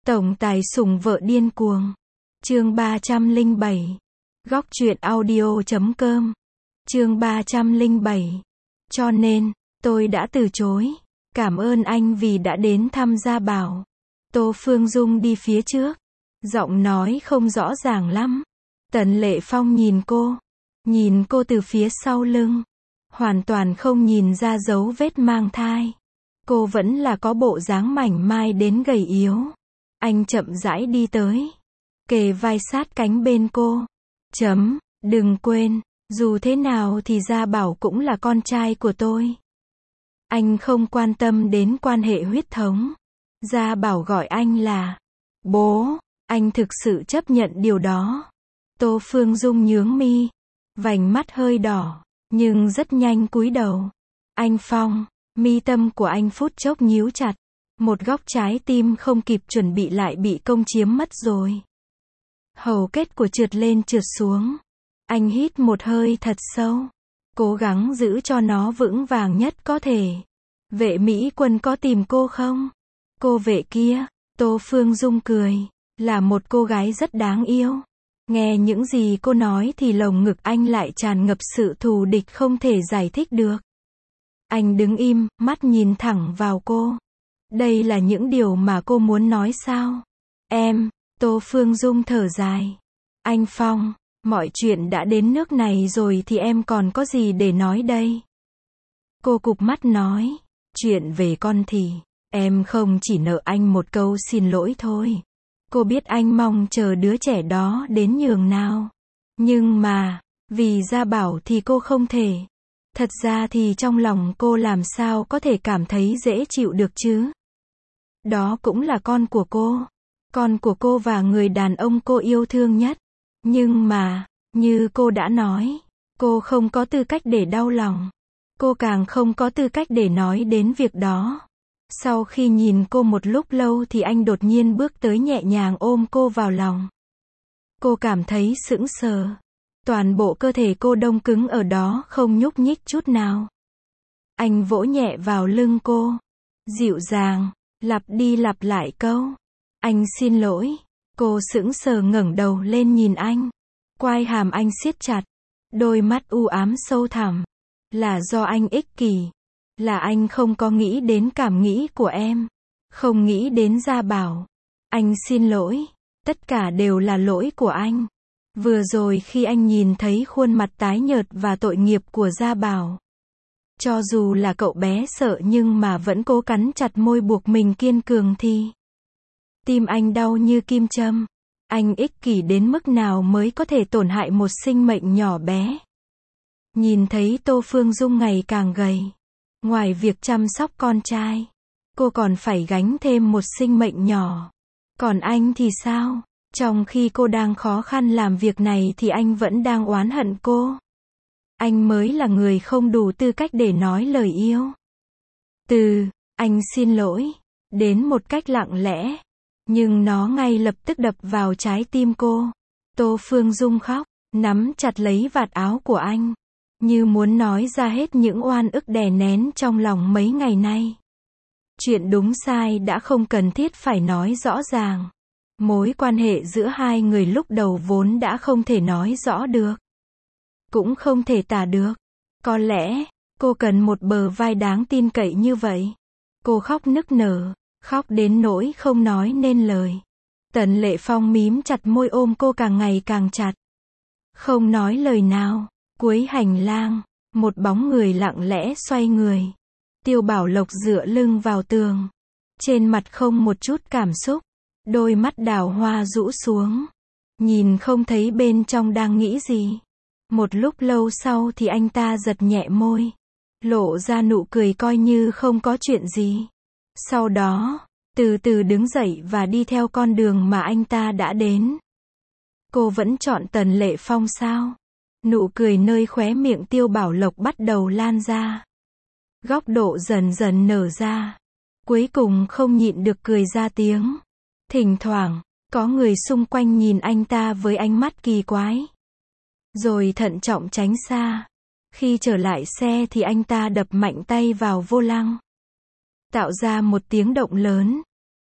Tổng tài sủng vợ điên cuồng. Chương 307. Góc truyện audio.com. Chương 307. Cho nên, tôi đã từ chối. Cảm ơn anh vì đã đến thăm Gia Bảo. Tô Phương Dung đi phía trước. Giọng nói không rõ ràng lắm. Tần Lệ Phong nhìn cô từ phía sau lưng. Hoàn toàn không nhìn ra dấu vết mang thai. Cô vẫn là có bộ dáng mảnh mai đến gầy yếu. Anh chậm rãi đi tới. Kề vai sát cánh bên cô. Đừng quên, dù thế nào thì Gia Bảo cũng là con trai của tôi. Anh không quan tâm đến quan hệ huyết thống. Gia Bảo gọi anh là bố. Anh thực sự chấp nhận điều đó. Tô Phương Dung nhướng mi. Vành mắt hơi đỏ. Nhưng rất nhanh cúi đầu. Anh Phong. Mi tâm của anh phút chốc nhíu chặt. Một góc trái tim không kịp chuẩn bị lại bị công chiếm mất rồi. Hầu kết của trượt lên trượt xuống. Anh hít một hơi thật sâu. Cố gắng giữ cho nó vững vàng nhất có thể. Vệ Mỹ Quân có tìm cô không? Cô vệ kia, Tô Phương Dung cười. Là một cô gái rất đáng yêu. Nghe những gì cô nói thì lồng ngực anh lại tràn ngập sự thù địch không thể giải thích được. Anh đứng im, mắt nhìn thẳng vào cô. Đây là những điều mà cô muốn nói sao? Em, Tô Phương Dung thở dài. Anh Phong, mọi chuyện đã đến nước này rồi thì em còn có gì để nói đây? Cô cụp mắt nói. Chuyện về con thì, em không chỉ nợ anh một câu xin lỗi thôi. Cô biết anh mong chờ đứa trẻ đó đến nhường nào. Nhưng mà, vì Gia Bảo thì cô không thể. Thật ra thì trong lòng cô làm sao có thể cảm thấy dễ chịu được chứ? Đó cũng là con của cô. Con của cô và người đàn ông cô yêu thương nhất. Nhưng mà, như cô đã nói, cô không có tư cách để đau lòng. Cô càng không có tư cách để nói đến việc đó. Sau khi nhìn cô một lúc lâu thì anh đột nhiên bước tới nhẹ nhàng ôm cô vào lòng. Cô cảm thấy sững sờ. Toàn bộ cơ thể cô đông cứng ở đó không nhúc nhích chút nào. Anh vỗ nhẹ vào lưng cô. Dịu dàng, lặp đi lặp lại câu. Anh xin lỗi. Cô sững sờ ngẩng đầu lên nhìn anh. Quai hàm anh siết chặt. Đôi mắt u ám sâu thẳm. Là do anh ích kỷ. Là anh không có nghĩ đến cảm nghĩ của em. Không nghĩ đến Gia Bảo. Anh xin lỗi. Tất cả đều là lỗi của anh. Vừa rồi khi anh nhìn thấy khuôn mặt tái nhợt và tội nghiệp của Gia Bảo. Cho dù là cậu bé sợ nhưng mà vẫn cố cắn chặt môi buộc mình kiên cường thì. Tim anh đau như kim châm. Anh ích kỷ đến mức nào mới có thể tổn hại một sinh mệnh nhỏ bé. Nhìn thấy Tô Phương Dung ngày càng gầy. Ngoài việc chăm sóc con trai, cô còn phải gánh thêm một sinh mệnh nhỏ. Còn anh thì sao? Trong khi cô đang khó khăn làm việc này thì anh vẫn đang oán hận cô. Anh mới là người không đủ tư cách để nói lời yêu. Anh xin lỗi, đến một cách lặng lẽ. Nhưng nó ngay lập tức đập vào trái tim cô. Tô Phương Dung khóc, nắm chặt lấy vạt áo của anh. Như muốn nói ra hết những oan ức đè nén trong lòng mấy ngày nay. Chuyện đúng sai đã không cần thiết phải nói rõ ràng. Mối quan hệ giữa hai người lúc đầu vốn đã không thể nói rõ được. Cũng không thể tả được. Có lẽ, cô cần một bờ vai đáng tin cậy như vậy. Cô khóc nức nở, khóc đến nỗi không nói nên lời. Tần Lệ Phong mím chặt môi ôm cô càng ngày càng chặt. Không nói lời nào. Cuối hành lang, một bóng người lặng lẽ xoay người. Tiêu Bảo Lộc dựa lưng vào tường. Trên mặt không một chút cảm xúc. Đôi mắt đào hoa rũ xuống. Nhìn không thấy bên trong đang nghĩ gì. Một lúc lâu sau thì anh ta giật nhẹ môi. Lộ ra nụ cười coi như không có chuyện gì. Sau đó, từ từ đứng dậy và đi theo con đường mà anh ta đã đến. Cô vẫn chọn Tần Lệ Phong sao? Nụ cười nơi khóe miệng Tiêu Bảo Lộc bắt đầu lan ra. Góc độ dần dần nở ra. Cuối cùng không nhịn được cười ra tiếng. Thỉnh thoảng, có người xung quanh nhìn anh ta với ánh mắt kỳ quái. Rồi thận trọng tránh xa. Khi trở lại xe thì anh ta đập mạnh tay vào vô lăng. Tạo ra một tiếng động lớn.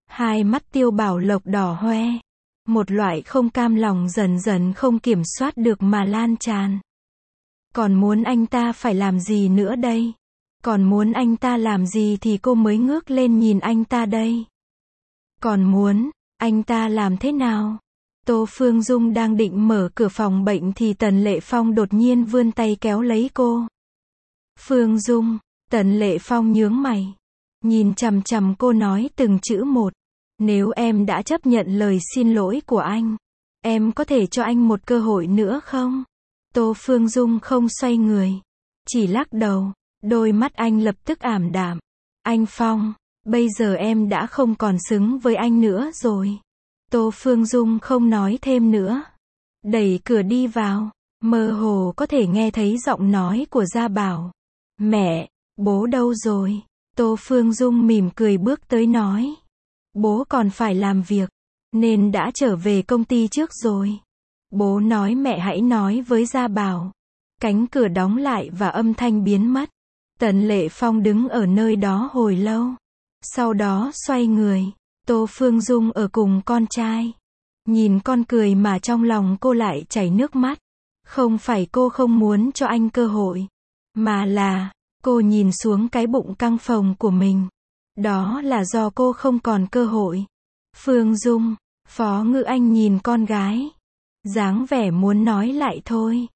Hai mắt Tiêu Bảo Lộc đỏ hoe. Một loại không cam lòng dần dần không kiểm soát được mà lan tràn. Còn muốn anh ta phải làm gì nữa đây? Còn muốn anh ta làm gì thì cô mới ngước lên nhìn anh ta đây? Còn muốn anh ta làm thế nào? Tô Phương Dung đang định mở cửa phòng bệnh thì Tần Lệ Phong đột nhiên vươn tay kéo lấy cô. Phương Dung, Tần Lệ Phong nhướng mày. Nhìn chằm chằm cô nói từng chữ một. Nếu em đã chấp nhận lời xin lỗi của anh, em có thể cho anh một cơ hội nữa không? Tô Phương Dung không xoay người, chỉ lắc đầu. Đôi mắt anh lập tức ảm đạm. Anh Phong, bây giờ em đã không còn xứng với anh nữa rồi. Tô Phương Dung không nói thêm nữa. Đẩy cửa đi vào, mơ hồ có thể nghe thấy giọng nói của Gia Bảo. Mẹ, bố đâu rồi? Tô Phương Dung mỉm cười bước tới nói. Bố còn phải làm việc, nên đã trở về công ty trước rồi. Bố nói mẹ hãy nói với Gia Bảo. Cánh cửa đóng lại và âm thanh biến mất. Tần Lệ Phong đứng ở nơi đó hồi lâu. Sau đó xoay người. Tô Phương Dung ở cùng con trai. Nhìn con cười mà trong lòng cô lại chảy nước mắt. Không phải cô không muốn cho anh cơ hội, mà là cô nhìn xuống cái bụng căng phồng của mình. Đó là do cô không còn cơ hội. Phương Dung, Phó Ngự Anh nhìn con gái. Dáng vẻ muốn nói lại thôi.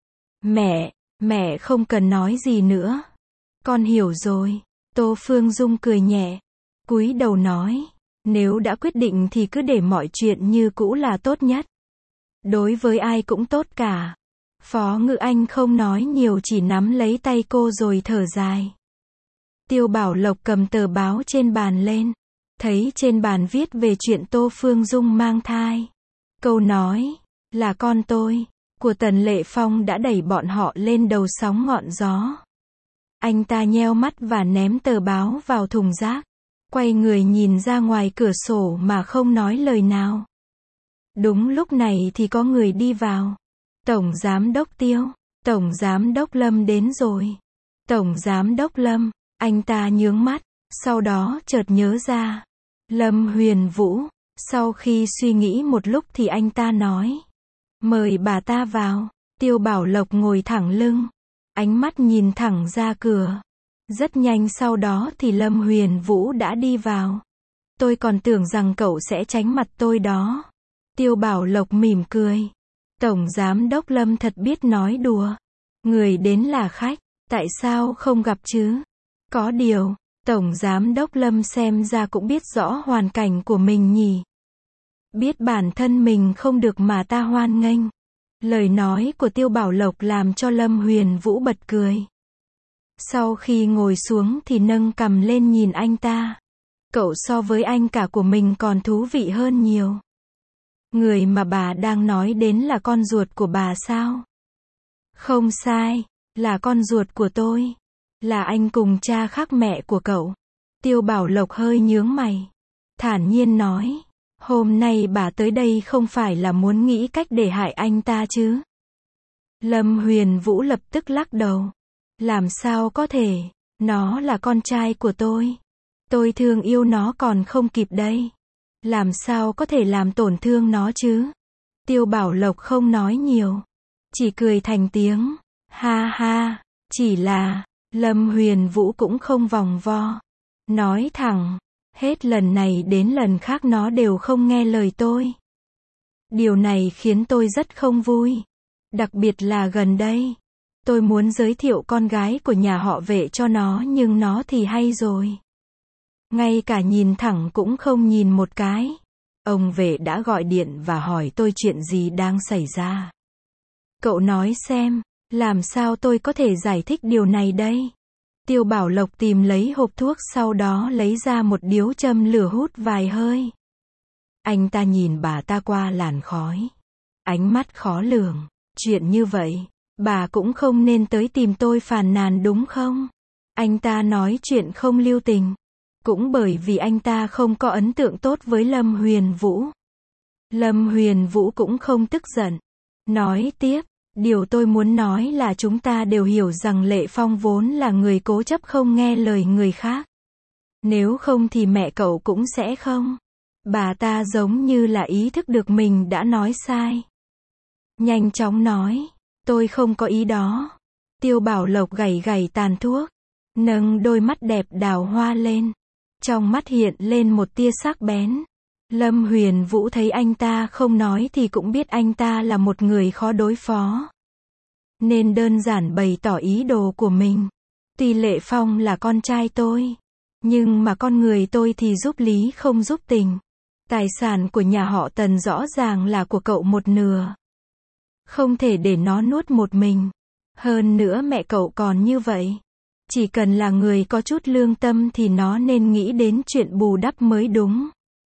Mẹ không cần nói gì nữa. Con hiểu rồi. Tô Phương Dung cười nhẹ. Cúi đầu nói. Nếu đã quyết định thì cứ để mọi chuyện như cũ là tốt nhất. Đối với ai cũng tốt cả. Phó Ngự Anh không nói nhiều chỉ nắm lấy tay cô rồi thở dài. Tiêu Bảo Lộc cầm tờ báo trên bàn lên. Thấy trên bàn viết về chuyện Tô Phương Dung mang thai. Câu nói, là con tôi, của Tần Lệ Phong đã đẩy bọn họ lên đầu sóng ngọn gió. Anh ta nheo mắt và ném tờ báo vào thùng rác. Quay người nhìn ra ngoài cửa sổ mà không nói lời nào. Đúng lúc này thì có người đi vào. Tổng Giám Đốc Tiêu, Tổng Giám Đốc Lâm đến rồi. Tổng Giám Đốc Lâm, anh ta nhướng mắt, sau đó chợt nhớ ra. Lâm Huyền Vũ, sau khi suy nghĩ một lúc thì anh ta nói. Mời bà ta vào. Tiêu Bảo Lộc ngồi thẳng lưng. Ánh mắt nhìn thẳng ra cửa. Rất nhanh sau đó thì Lâm Huyền Vũ đã đi vào. Tôi còn tưởng rằng cậu sẽ tránh mặt tôi đó. Tiêu Bảo Lộc mỉm cười. Tổng Giám Đốc Lâm thật biết nói đùa. Người đến là khách, tại sao không gặp chứ? Có điều, Tổng Giám Đốc Lâm xem ra cũng biết rõ hoàn cảnh của mình nhỉ. Biết bản thân mình không được mà ta hoan nghênh. Lời nói của Tiêu Bảo Lộc làm cho Lâm Huyền Vũ bật cười. Sau khi ngồi xuống thì nâng cằm lên nhìn anh ta. Cậu so với anh cả của mình còn thú vị hơn nhiều. Người mà bà đang nói đến là con ruột của bà sao? Không sai, là con ruột của tôi. Là anh cùng cha khác mẹ của cậu. Tiêu Bảo Lộc hơi nhướng mày. Thản nhiên nói. Hôm nay bà tới đây không phải là muốn nghĩ cách để hại anh ta chứ? Lâm Huyền Vũ lập tức lắc đầu. Làm sao có thể, nó là con trai của tôi. Tôi thương yêu nó còn không kịp đây. Làm sao có thể làm tổn thương nó chứ? Tiêu Bảo Lộc không nói nhiều. Chỉ cười thành tiếng. Ha ha, chỉ là, Lâm Huyền Vũ cũng không vòng vo. Nói thẳng, hết lần này đến lần khác nó đều không nghe lời tôi. Điều này khiến tôi rất không vui. Đặc biệt là gần đây. Tôi muốn giới thiệu con gái của nhà họ Vệ cho nó nhưng nó thì hay rồi. Ngay cả nhìn thẳng cũng không nhìn một cái. Ông Vệ đã gọi điện và hỏi tôi chuyện gì đang xảy ra. Cậu nói xem, làm sao tôi có thể giải thích điều này đây? Tiêu Bảo Lộc tìm lấy hộp thuốc sau đó lấy ra một điếu châm lửa hút vài hơi. Anh ta nhìn bà ta qua làn khói. Ánh mắt khó lường. Chuyện như vậy, bà cũng không nên tới tìm tôi phàn nàn đúng không? Anh ta nói chuyện không lưu tình. Cũng bởi vì anh ta không có ấn tượng tốt với Lâm Huyền Vũ. Lâm Huyền Vũ cũng không tức giận. Nói tiếp, điều tôi muốn nói là chúng ta đều hiểu rằng Lệ Phong vốn là người cố chấp không nghe lời người khác. Nếu không thì mẹ cậu cũng sẽ không. Bà ta giống như là ý thức được mình đã nói sai. Nhanh chóng nói, tôi không có ý đó. Tiêu Bảo Lộc gảy gảy tàn thuốc, nâng đôi mắt đẹp đào hoa lên. Trong mắt hiện lên một tia sắc bén. Lâm Huyền Vũ thấy anh ta không nói thì cũng biết anh ta là một người khó đối phó. Nên đơn giản bày tỏ ý đồ của mình. Tuy Lệ Phong là con trai tôi, nhưng mà con người tôi thì giúp lý không giúp tình. Tài sản của nhà họ Tần rõ ràng là của cậu một nửa. Không thể để nó nuốt một mình. Hơn nữa mẹ cậu còn như vậy. Chỉ cần là người có chút lương tâm thì nó nên nghĩ đến chuyện bù đắp mới đúng.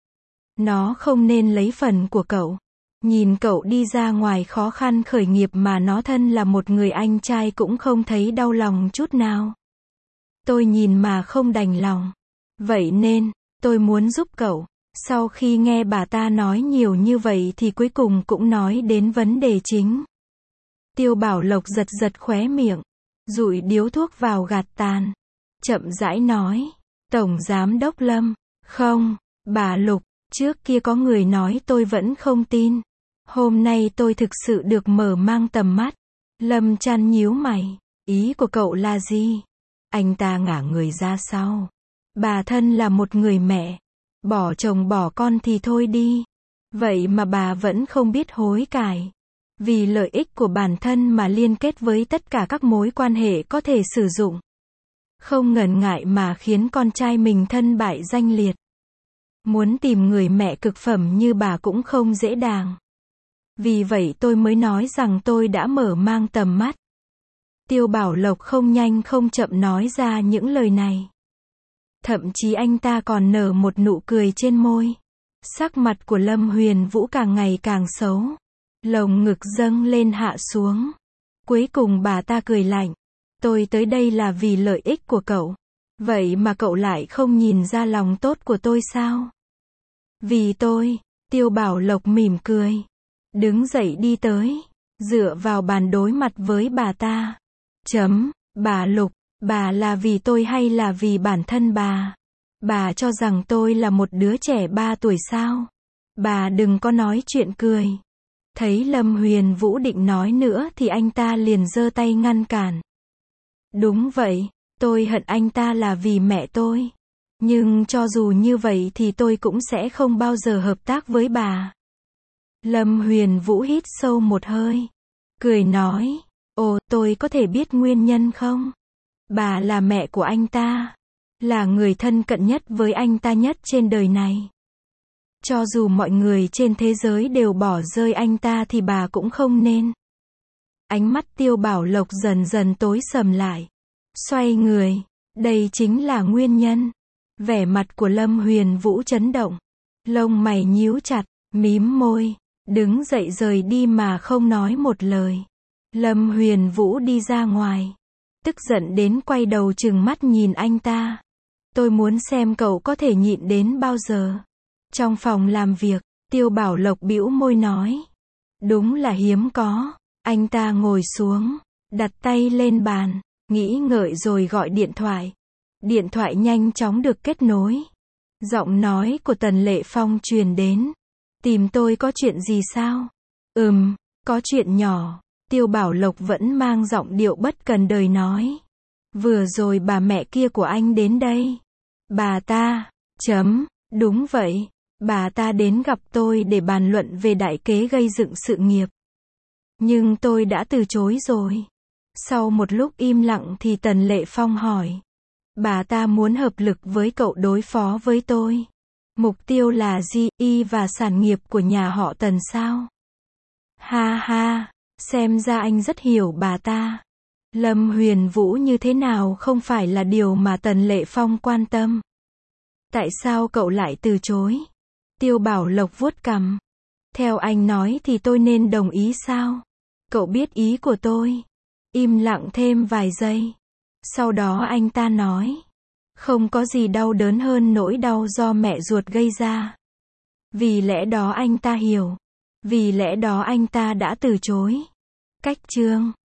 Nó không nên lấy phần của cậu. Nhìn cậu đi ra ngoài khó khăn khởi nghiệp mà nó thân là một người anh trai cũng không thấy đau lòng chút nào. Tôi nhìn mà không đành lòng. Vậy nên, tôi muốn giúp cậu. Sau khi nghe bà ta nói nhiều như vậy thì cuối cùng cũng nói đến vấn đề chính. Tiêu Bảo Lộc giật giật khóe miệng, dụi điếu thuốc vào gạt tàn. Chậm rãi nói, Tổng Giám đốc Lâm, không, bà Lục, trước kia có người nói tôi vẫn không tin. Hôm nay tôi thực sự được mở mang tầm mắt. Lâm Chăn nhíu mày, ý của cậu là gì? Anh ta ngả người ra sau. Bà thân là một người mẹ. Bỏ chồng bỏ con thì thôi đi. Vậy mà bà vẫn không biết hối cải. Vì lợi ích của bản thân mà liên kết với tất cả các mối quan hệ có thể sử dụng. Không ngần ngại mà khiến con trai mình thân bại danh liệt. Muốn tìm người mẹ cực phẩm như bà cũng không dễ dàng. Vì vậy tôi mới nói rằng tôi đã mở mang tầm mắt. Tiêu Bảo Lộc không nhanh không chậm nói ra những lời này. Thậm chí anh ta còn nở một nụ cười trên môi. Sắc mặt của Lâm Huyền Vũ càng ngày càng xấu. Lồng ngực dâng lên hạ xuống. Cuối cùng bà ta cười lạnh. Tôi tới đây là vì lợi ích của cậu. Vậy mà cậu lại không nhìn ra lòng tốt của tôi sao? Vì tôi, Tiêu Bảo Lộc mỉm cười. Đứng dậy đi tới. Dựa vào bàn đối mặt với bà ta. Bà Lục, bà là vì tôi hay là vì bản thân bà? Bà cho rằng tôi là một đứa trẻ 3 tuổi sao? Bà đừng có nói chuyện cười. Thấy Lâm Huyền Vũ định nói nữa thì anh ta liền giơ tay ngăn cản. Đúng vậy, tôi hận anh ta là vì mẹ tôi. Nhưng cho dù như vậy thì tôi cũng sẽ không bao giờ hợp tác với bà. Lâm Huyền Vũ hít sâu một hơi. Cười nói, ồ, tôi có thể biết nguyên nhân không? Bà là mẹ của anh ta. Là người thân cận nhất với anh ta nhất trên đời này. Cho dù mọi người trên thế giới đều bỏ rơi anh ta thì bà cũng không nên. Ánh mắt Tiêu Bảo Lộc dần dần tối sầm lại. Xoay người. Đây chính là nguyên nhân. Vẻ mặt của Lâm Huyền Vũ chấn động. Lông mày nhíu chặt, mím môi. Đứng dậy rời đi mà không nói một lời. Lâm Huyền Vũ đi ra ngoài. Tức giận đến quay đầu trừng mắt nhìn anh ta. Tôi muốn xem cậu có thể nhịn đến bao giờ. Trong phòng làm việc, Tiêu Bảo Lộc bĩu môi nói. Đúng là hiếm có. Anh ta ngồi xuống, đặt tay lên bàn, nghĩ ngợi rồi gọi điện thoại. Điện thoại nhanh chóng được kết nối. Giọng nói của Tần Lệ Phong truyền đến. Tìm tôi có chuyện gì sao? Có chuyện nhỏ. Tiêu Bảo Lộc vẫn mang giọng điệu bất cần đời nói. Vừa rồi bà mẹ kia của anh đến đây. Bà ta, đúng vậy. Bà ta đến gặp tôi để bàn luận về đại kế gây dựng sự nghiệp. Nhưng tôi đã từ chối rồi. Sau một lúc im lặng thì Tần Lệ Phong hỏi. Bà ta muốn hợp lực với cậu đối phó với tôi. Mục tiêu là gì, y và sản nghiệp của nhà họ Tần sao? Ha ha, xem ra anh rất hiểu bà ta. Lâm Huyền Vũ như thế nào không phải là điều mà Tần Lệ Phong quan tâm. Tại sao cậu lại từ chối? Tiêu Bảo Lộc vuốt cằm. Theo anh nói thì tôi nên đồng ý sao? Cậu biết ý của tôi. Im lặng thêm vài giây. Sau đó anh ta nói. Không có gì đau đớn hơn nỗi đau do mẹ ruột gây ra. Vì lẽ đó anh ta hiểu. Vì lẽ đó anh ta đã từ chối. Cách chương